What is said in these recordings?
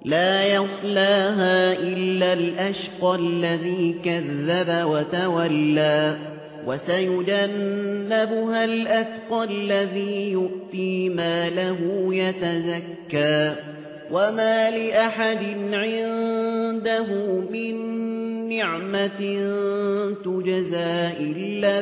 لا يصلاها إلا الأشقى الذي كذب وتولى وسيجنبها الأتقى الذي يؤتي ماله يتزكى وما لأحد عنده من نعمة تجزى إلا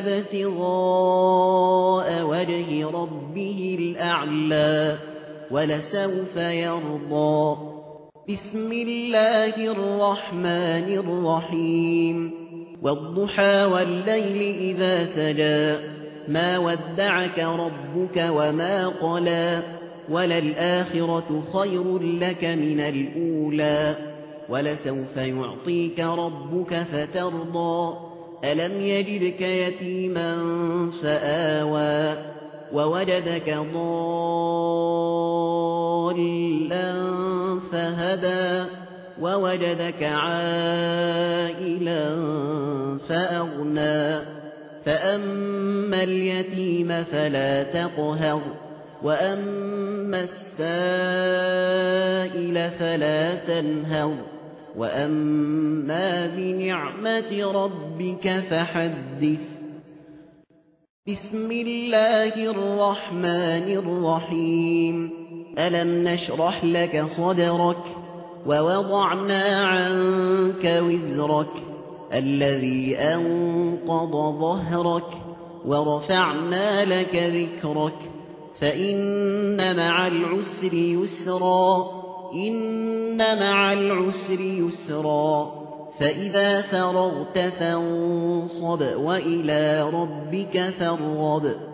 ابتغاء وجه ربه الأعلى ولسوف يرضى. بسم الله الرحمن الرحيم والضحى والليل إذا سجى ما ودعك ربك وما قلى وللآخرة خير لك من الأولى ولسوف يعطيك ربك فترضى ألم يجدك يتيما فآوى ووجدك ضالا فهدى ووجدك عائلا فأغنى فأما اليتيم فلا تقهر وأما السائل فلا تنهر وأما بنعمة ربك فحدث. بسم الله الرحمن الرحيم ألم نشرح لك صدرك ووضعنا عنك وزرك الذي أنقض ظهرك ورفعنا لك ذكرك فإن مع العسر يسرا إن مع العسر يسرا فإذا فرغت فانصب وإلى ربك فارغب.